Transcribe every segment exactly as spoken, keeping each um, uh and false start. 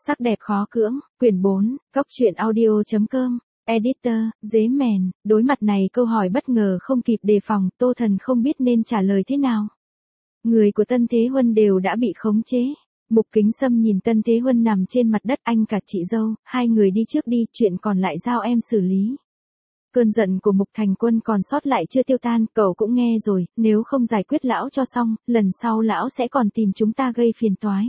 Sắc đẹp khó cưỡng, quyển bốn, góc truyện audio.com, editor, dế mèn, đối mặt này câu hỏi bất ngờ không kịp đề phòng, Tô Thần không biết nên trả lời thế nào. Người của Tân Thế Huân đều đã bị khống chế. Mục Kính Sâm nhìn Tân Thế Huân nằm trên mặt đất, anh cả chị dâu, hai người đi trước đi, chuyện còn lại giao em xử lý. Cơn giận của Mục Thành Quân còn sót lại chưa tiêu tan, cậu cũng nghe rồi, nếu không giải quyết lão cho xong, lần sau lão sẽ còn tìm chúng ta gây phiền toái.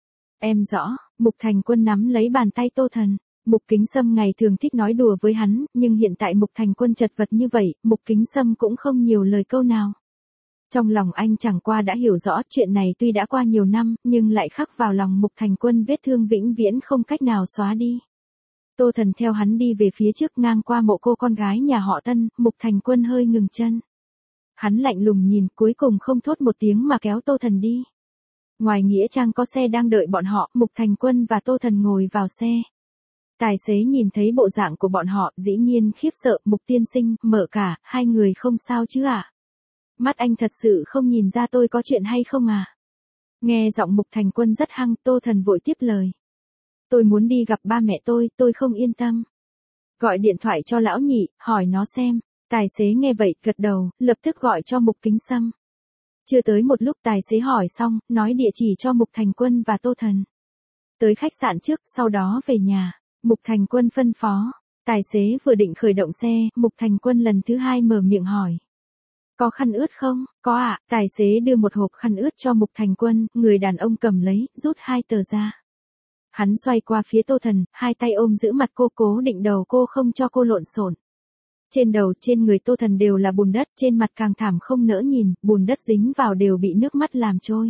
Em rõ, Mục Thành Quân nắm lấy bàn tay Tô Thần. Mục Kính Sâm ngày thường thích nói đùa với hắn, nhưng hiện tại Mục Thành Quân chật vật như vậy, Mục Kính Sâm cũng không nhiều lời câu nào. Trong lòng anh chẳng qua đã hiểu rõ chuyện này tuy đã qua nhiều năm, nhưng lại khắc vào lòng Mục Thành Quân vết thương vĩnh viễn không cách nào xóa đi. Tô Thần theo hắn đi về phía trước ngang qua mộ cô con gái nhà họ Tân, Mục Thành Quân hơi ngừng chân. Hắn lạnh lùng nhìn, cuối cùng không thốt một tiếng mà kéo Tô Thần đi. Ngoài nghĩa trang có xe đang đợi bọn họ, Mục Thành Quân và Tô Thần ngồi vào xe. Tài xế nhìn thấy bộ dạng của bọn họ, dĩ nhiên khiếp sợ, Mục tiên sinh, mở cả, hai người không sao chứ ạ? À? Mắt anh thật sự không nhìn ra tôi có chuyện hay không à? Nghe giọng Mục Thành Quân rất hăng, Tô Thần vội tiếp lời. Tôi muốn đi gặp ba mẹ tôi, tôi không yên tâm. Gọi điện thoại cho lão nhị, hỏi nó xem. Tài xế nghe vậy, gật đầu, lập tức gọi cho Mục Kính Sâm. Chưa tới một lúc tài xế hỏi xong, nói địa chỉ cho Mục Thành Quân và Tô Thần. Tới khách sạn trước, sau đó về nhà. Mục Thành Quân phân phó. Tài xế vừa định khởi động xe, Mục Thành Quân lần thứ hai mở miệng hỏi. Có khăn ướt không? Có ạ. À. Tài xế đưa một hộp khăn ướt cho Mục Thành Quân, người đàn ông cầm lấy, rút hai tờ ra. Hắn xoay qua phía Tô Thần, hai tay ôm giữ mặt cô, cố định đầu cô không cho cô lộn xộn. Trên đầu, trên người Tô Thần đều là bùn đất, trên mặt càng thảm không nỡ nhìn, bùn đất dính vào đều bị nước mắt làm trôi.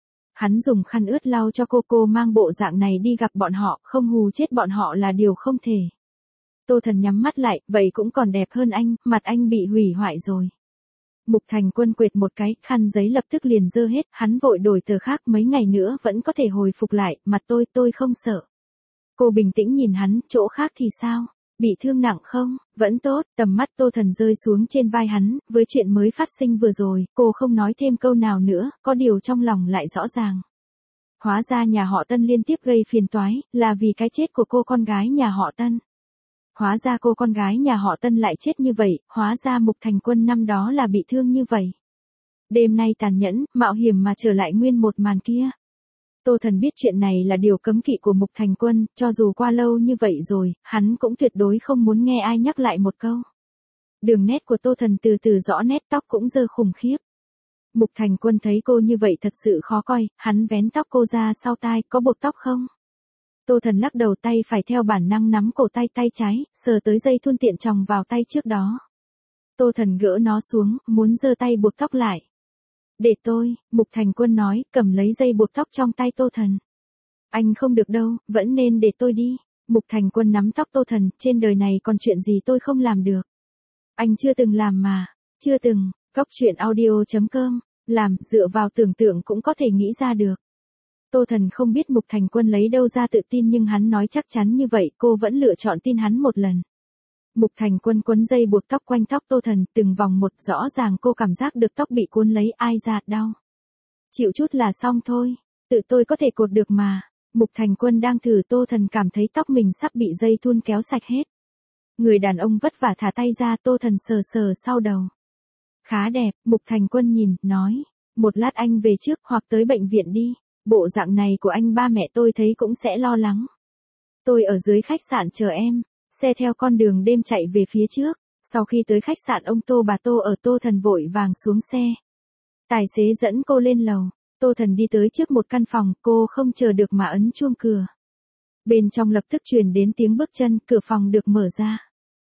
Hắn dùng khăn ướt lau cho cô, cô mang bộ dạng này đi gặp bọn họ, không hù chết bọn họ là điều không thể. Tô Thần nhắm mắt lại, vậy cũng còn đẹp hơn anh, mặt anh bị hủy hoại rồi. Mục Thành Quân quệt một cái, khăn giấy lập tức liền dơ hết, hắn vội đổi tờ khác, mấy ngày nữa vẫn có thể hồi phục lại, mặt tôi, tôi không sợ. Cô bình tĩnh nhìn hắn, chỗ khác thì sao? Bị thương nặng không? Vẫn tốt, tầm mắt Tô Thần rơi xuống trên vai hắn, với chuyện mới phát sinh vừa rồi, cô không nói thêm câu nào nữa, có điều trong lòng lại rõ ràng. Hóa ra nhà họ Tân liên tiếp gây phiền toái, là vì cái chết của cô con gái nhà họ Tân. Hóa ra cô con gái nhà họ Tân lại chết như vậy, hóa ra Mục Thành Quân năm đó là bị thương như vậy. Đêm nay tàn nhẫn, mạo hiểm mà trở lại nguyên một màn kia. Tô Thần biết chuyện này là điều cấm kỵ của Mục Thành Quân, cho dù qua lâu như vậy rồi, hắn cũng tuyệt đối không muốn nghe ai nhắc lại một câu. Đường nét của Tô Thần từ từ rõ nét, tóc cũng dơ khủng khiếp. Mục Thành Quân thấy cô như vậy thật sự khó coi, hắn vén tóc cô ra sau tai, có buộc tóc không? Tô Thần lắc đầu, tay phải theo bản năng nắm cổ tay tay trái, sờ tới dây thun tiện tròng vào tay trước đó. Tô Thần gỡ nó xuống, muốn giơ tay buộc tóc lại. Để tôi, Mục Thành Quân nói, cầm lấy dây buộc tóc trong tay Tô Thần. Anh không được đâu, vẫn nên để tôi đi. Mục Thành Quân nắm tóc Tô Thần, trên đời này còn chuyện gì tôi không làm được. Anh chưa từng làm mà, chưa từng, góc truyện audio.com, làm, dựa vào tưởng tượng cũng có thể nghĩ ra được. Tô Thần không biết Mục Thành Quân lấy đâu ra tự tin, nhưng hắn nói chắc chắn như vậy, cô vẫn lựa chọn tin hắn một lần. Mục Thành Quân quấn dây buộc tóc quanh tóc Tô Thần, từng vòng một, rõ ràng cô cảm giác được tóc bị cuốn lấy, ai ra, đau. Chịu chút là xong thôi, tự tôi có thể cột được mà. Mục Thành Quân đang thử, Tô Thần cảm thấy tóc mình sắp bị dây thun kéo sạch hết. Người đàn ông vất vả thả tay ra, Tô Thần sờ sờ sau đầu. Khá đẹp, Mục Thành Quân nhìn, nói, một lát anh về trước hoặc tới bệnh viện đi. Bộ dạng này của anh ba mẹ tôi thấy cũng sẽ lo lắng. Tôi ở dưới khách sạn chờ em. Xe theo con đường đêm chạy về phía trước. Sau khi tới khách sạn ông Tô bà Tô ở, Tô Thần vội vàng xuống xe. Tài xế dẫn cô lên lầu. Tô Thần đi tới trước một căn phòng, cô không chờ được mà ấn chuông cửa. Bên trong lập tức truyền đến tiếng bước chân, cửa phòng được mở ra.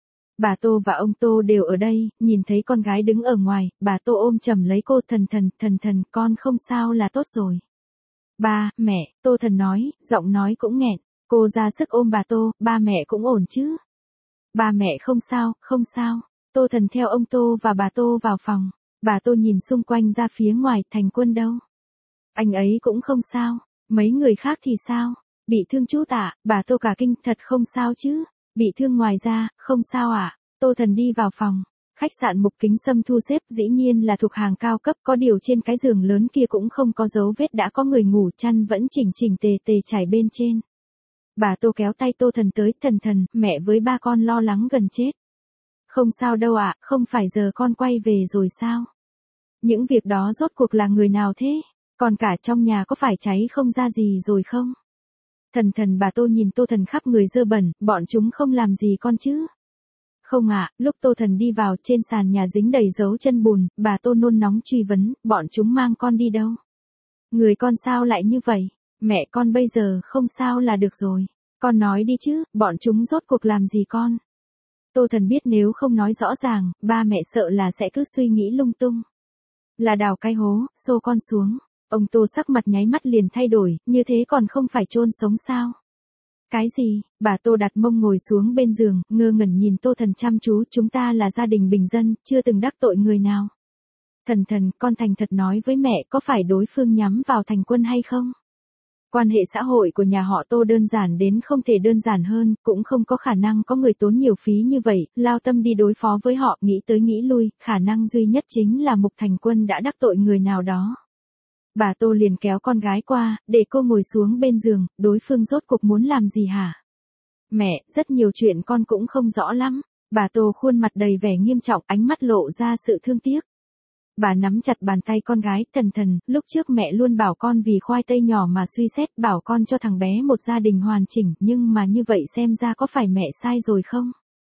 Bà Tô và ông Tô đều ở đây, nhìn thấy con gái đứng ở ngoài, bà Tô ôm chầm lấy cô, thần thần, thần thần, con không sao là tốt rồi. Ba, mẹ, Tô Thần nói, giọng nói cũng nghẹn. Cô ra sức ôm bà Tô, ba mẹ cũng ổn chứ? Ba mẹ không sao, không sao. Tô Thần theo ông Tô và bà Tô vào phòng. Bà Tô nhìn xung quanh ra phía ngoài, Thành Quân đâu? Anh ấy cũng không sao. Mấy người khác thì sao? Bị thương chút ạ? À? Bà Tô cả kinh, thật không sao chứ? Bị thương ngoài ra, không sao ạ? À? Tô Thần đi vào phòng. Khách sạn Mục Kính Sâm thu xếp dĩ nhiên là thuộc hàng cao cấp, có điều trên cái giường lớn kia cũng không có dấu vết đã có người ngủ, chăn vẫn chỉnh chỉnh tề tề trải bên trên. Bà Tô kéo tay Tô Thần tới, thần thần, mẹ với ba con lo lắng gần chết. Không sao đâu ạ, không phải giờ con quay về rồi sao? Những việc đó rốt cuộc là người nào thế? Còn cả trong nhà có phải cháy không ra gì rồi không? Thần thần bà Tô nhìn Tô Thần khắp người dơ bẩn, bọn chúng không làm gì con chứ? Không ạ, lúc Tô Thần đi vào trên sàn nhà dính đầy dấu chân bùn, bà Tô nôn nóng truy vấn, bọn chúng mang con đi đâu? Người con sao lại như vậy? Mẹ con bây giờ không sao là được rồi. Con nói đi chứ, bọn chúng rốt cuộc làm gì con? Tô Thần biết nếu không nói rõ ràng, ba mẹ sợ là sẽ cứ suy nghĩ lung tung. Là đào cái hố, xô con xuống. Ông Tô sắc mặt nháy mắt liền thay đổi, như thế còn không phải chôn sống sao? Cái gì? Bà Tô đặt mông ngồi xuống bên giường, ngơ ngẩn nhìn Tô Thần chăm chú, chúng ta là gia đình bình dân, chưa từng đắc tội người nào. Thần thần, con thành thật nói với mẹ có phải đối phương nhắm vào Thành Quân hay không? Quan hệ xã hội của nhà họ Tô đơn giản đến không thể đơn giản hơn, cũng không có khả năng có người tốn nhiều phí như vậy, lao tâm đi đối phó với họ, nghĩ tới nghĩ lui, khả năng duy nhất chính là Mục Thành Quân đã đắc tội người nào đó. Bà Tô liền kéo con gái qua, để cô ngồi xuống bên giường, đối phương rốt cuộc muốn làm gì hả? Mẹ, rất nhiều chuyện con cũng không rõ lắm. Bà Tô khuôn mặt đầy vẻ nghiêm trọng, ánh mắt lộ ra sự thương tiếc. Bà nắm chặt bàn tay con gái, thần thần, lúc trước mẹ luôn bảo con vì khoai tây nhỏ mà suy xét, bảo con cho thằng bé một gia đình hoàn chỉnh, nhưng mà như vậy xem ra có phải mẹ sai rồi không?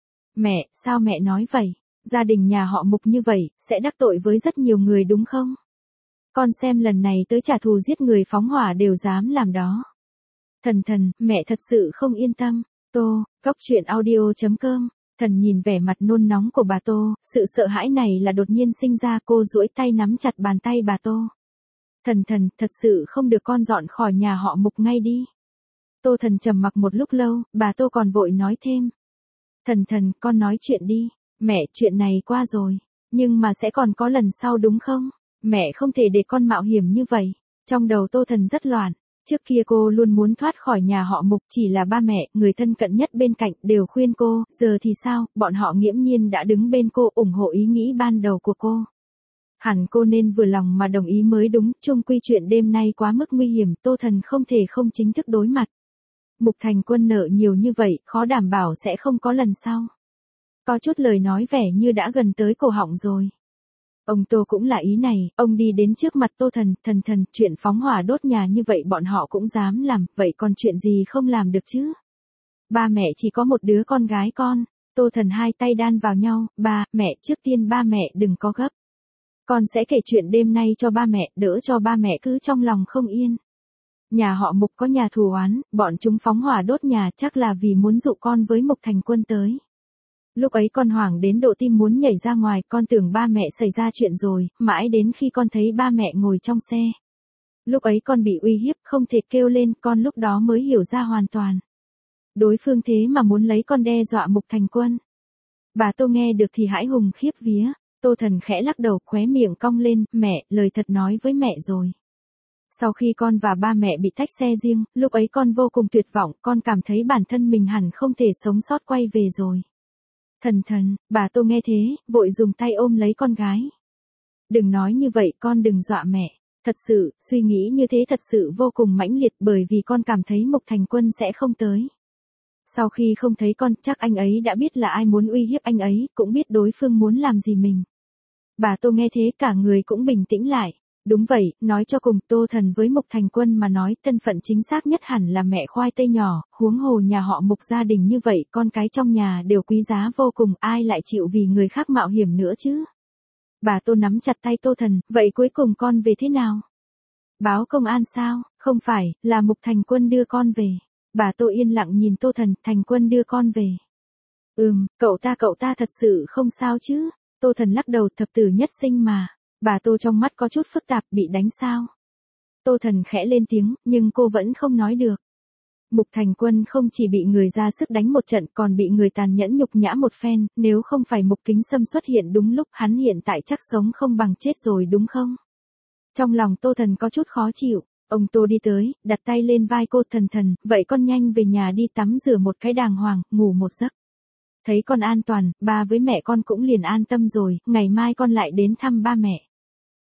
Mẹ, sao mẹ nói vậy? Gia đình nhà họ Mục như vậy, sẽ đắc tội với rất nhiều người đúng không? Con xem lần này tới trả thù giết người phóng hỏa đều dám làm đó. Thần thần, mẹ thật sự không yên tâm. Tô, góc truyện audio chấm com. Thần nhìn vẻ mặt nôn nóng của bà Tô, sự sợ hãi này là đột nhiên sinh ra, cô duỗi tay nắm chặt bàn tay bà Tô. Thần thần, thật sự không được con dọn khỏi nhà họ Mục ngay đi. Tô Thần trầm mặc một lúc lâu, bà Tô còn vội nói thêm. Thần thần, con nói chuyện đi. Mẹ, chuyện này qua rồi. Nhưng mà sẽ còn có lần sau đúng không? Mẹ không thể để con mạo hiểm như vậy. Trong đầu Tô Thần rất loạn. Trước kia cô luôn muốn thoát khỏi nhà họ Mục, chỉ là ba mẹ, người thân cận nhất bên cạnh, đều khuyên cô, giờ thì sao, bọn họ nghiễm nhiên đã đứng bên cô, ủng hộ ý nghĩ ban đầu của cô. Hẳn cô nên vừa lòng mà đồng ý mới đúng, chung quy chuyện đêm nay quá mức nguy hiểm, Tô Thần không thể không chính thức đối mặt. Mục Thành Quân nợ nhiều như vậy, khó đảm bảo sẽ không có lần sau. Có chút lời nói vẻ như đã gần tới cổ họng rồi. Ông Tô cũng là ý này, ông đi đến trước mặt Tô Thần, thần thần, chuyện phóng hỏa đốt nhà như vậy bọn họ cũng dám làm, vậy còn chuyện gì không làm được chứ? Ba mẹ chỉ có một đứa con gái con, Tô Thần hai tay đan vào nhau, ba, mẹ, trước tiên ba mẹ đừng có gấp. Con sẽ kể chuyện đêm nay cho ba mẹ, đỡ cho ba mẹ cứ trong lòng không yên. Nhà họ Mục có nhà thù oán, bọn chúng phóng hỏa đốt nhà chắc là vì muốn dụ con với Mục Thành Quân tới. Lúc ấy con hoảng đến độ tim muốn nhảy ra ngoài, con tưởng ba mẹ xảy ra chuyện rồi, mãi đến khi con thấy ba mẹ ngồi trong xe. Lúc ấy con bị uy hiếp, không thể kêu lên, con lúc đó mới hiểu ra hoàn toàn. Đối phương thế mà muốn lấy con đe dọa Mục Thành Quân. Bà Tô nghe được thì hãi hùng khiếp vía, Tô Thần khẽ lắc đầu, khóe miệng cong lên, mẹ, lời thật nói với mẹ rồi. Sau khi con và ba mẹ bị tách xe riêng, lúc ấy con vô cùng tuyệt vọng, con cảm thấy bản thân mình hẳn không thể sống sót quay về rồi. Thần thần, bà Tô nghe thế, vội dùng tay ôm lấy con gái. Đừng nói như vậy, con đừng dọa mẹ. Thật sự, suy nghĩ như thế thật sự vô cùng mãnh liệt bởi vì con cảm thấy Mục Thành Quân sẽ không tới. Sau khi không thấy con, chắc anh ấy đã biết là ai muốn uy hiếp anh ấy, cũng biết đối phương muốn làm gì mình. Bà Tô nghe thế cả người cũng bình tĩnh lại. Đúng vậy, nói cho cùng, Tô Thần với Mục Thành Quân mà nói, thân phận chính xác nhất hẳn là mẹ khoai tây nhỏ, huống hồ nhà họ Mục gia đình như vậy, con cái trong nhà đều quý giá vô cùng, ai lại chịu vì người khác mạo hiểm nữa chứ? Bà Tô nắm chặt tay Tô Thần, vậy cuối cùng con về thế nào? Báo công an sao? Không phải, là Mục Thành Quân đưa con về. Bà Tô yên lặng nhìn Tô Thần, Thành Quân đưa con về. Ừm, cậu ta cậu ta thật sự không sao chứ? Tô Thần lắc đầu, thập tử nhất sinh mà. Bà Tô trong mắt có chút phức tạp, bị đánh sao? Tô Thần khẽ lên tiếng, nhưng cô vẫn không nói được. Mục Thành Quân không chỉ bị người ra sức đánh một trận còn bị người tàn nhẫn nhục nhã một phen, nếu không phải Mục Kính Sâm xuất hiện đúng lúc hắn hiện tại chắc sống không bằng chết rồi đúng không? Trong lòng Tô Thần có chút khó chịu, ông Tô đi tới, đặt tay lên vai cô, thần thần, vậy con nhanh về nhà đi tắm rửa một cái đàng hoàng, ngủ một giấc. Thấy con an toàn, ba với mẹ con cũng liền an tâm rồi, ngày mai con lại đến thăm ba mẹ.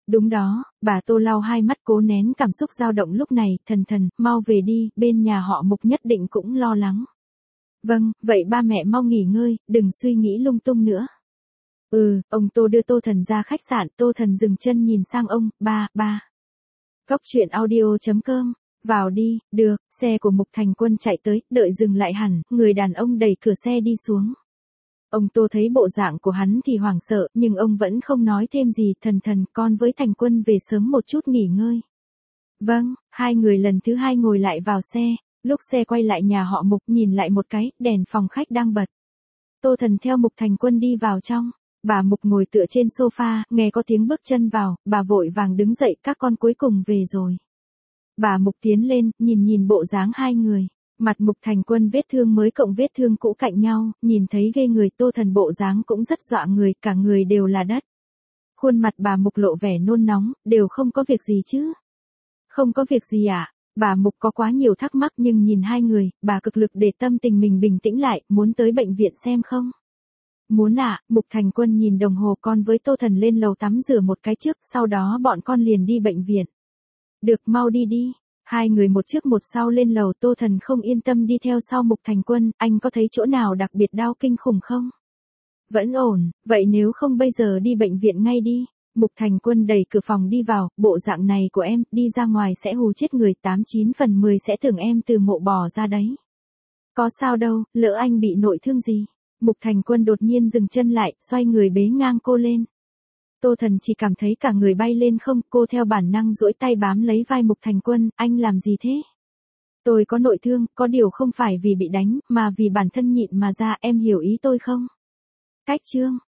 Đúng đó, bà Tô lau hai mắt cố nén cảm xúc dao động lúc này, thần thần, mau về đi, bên nhà họ Mục nhất định cũng lo lắng. Vâng, vậy ba mẹ mau nghỉ ngơi, đừng suy nghĩ lung tung nữa. Ừ, ông Tô đưa Tô Thần ra khách sạn, Tô Thần dừng chân nhìn sang ông, ba, ba. Góc truyện audio.com, vào đi, được, xe của Mục Thành Quân chạy tới, đợi dừng lại hẳn, người đàn ông đẩy cửa xe đi xuống. Ông Tô thấy bộ dạng của hắn thì hoảng sợ, nhưng ông vẫn không nói thêm gì, thần thần, con với Thành Quân về sớm một chút nghỉ ngơi. Vâng, hai người lần thứ hai ngồi lại vào xe, lúc xe quay lại nhà họ Mục nhìn lại một cái, đèn phòng khách đang bật. Tô Thần theo Mục Thành Quân đi vào trong, bà Mục ngồi tựa trên sofa, nghe có tiếng bước chân vào, bà vội vàng đứng dậy, các con cuối cùng về rồi. Bà Mục tiến lên, nhìn nhìn bộ dáng hai người. Mặt Mục Thành Quân vết thương mới cộng vết thương cũ cạnh nhau, nhìn thấy ghê người, Tô Thần bộ dáng cũng rất dọa người, cả người đều là đất. Khuôn mặt bà Mục lộ vẻ nôn nóng, đều không có việc gì chứ? Không có việc gì ạ. À? Bà Mục có quá nhiều thắc mắc nhưng nhìn hai người, bà cực lực để tâm tình mình bình tĩnh lại, muốn tới bệnh viện xem không? Muốn ạ, à? Mục Thành Quân nhìn đồng hồ, con với Tô Thần lên lầu tắm rửa một cái trước, sau đó bọn con liền đi bệnh viện. Được, mau đi đi. Hai người một trước một sau lên lầu, Tô Thần không yên tâm đi theo sau Mục Thành Quân, anh có thấy chỗ nào đặc biệt đau kinh khủng không? Vẫn ổn, vậy nếu không bây giờ đi bệnh viện ngay đi. Mục Thành Quân đẩy cửa phòng đi vào, bộ dạng này của em, đi ra ngoài sẽ hù chết người, tám chín phần mười sẽ tưởng em từ mộ bò ra đấy. Có sao đâu, lỡ anh bị nội thương gì? Mục Thành Quân đột nhiên dừng chân lại, xoay người bế ngang cô lên. Tô Thần chỉ cảm thấy cả người bay lên không, cô theo bản năng duỗi tay bám lấy vai Mục Thành Quân, anh làm gì thế? Tôi có nội thương, có điều không phải vì bị đánh, mà vì bản thân nhịn mà ra, em hiểu ý tôi không? Cách chương.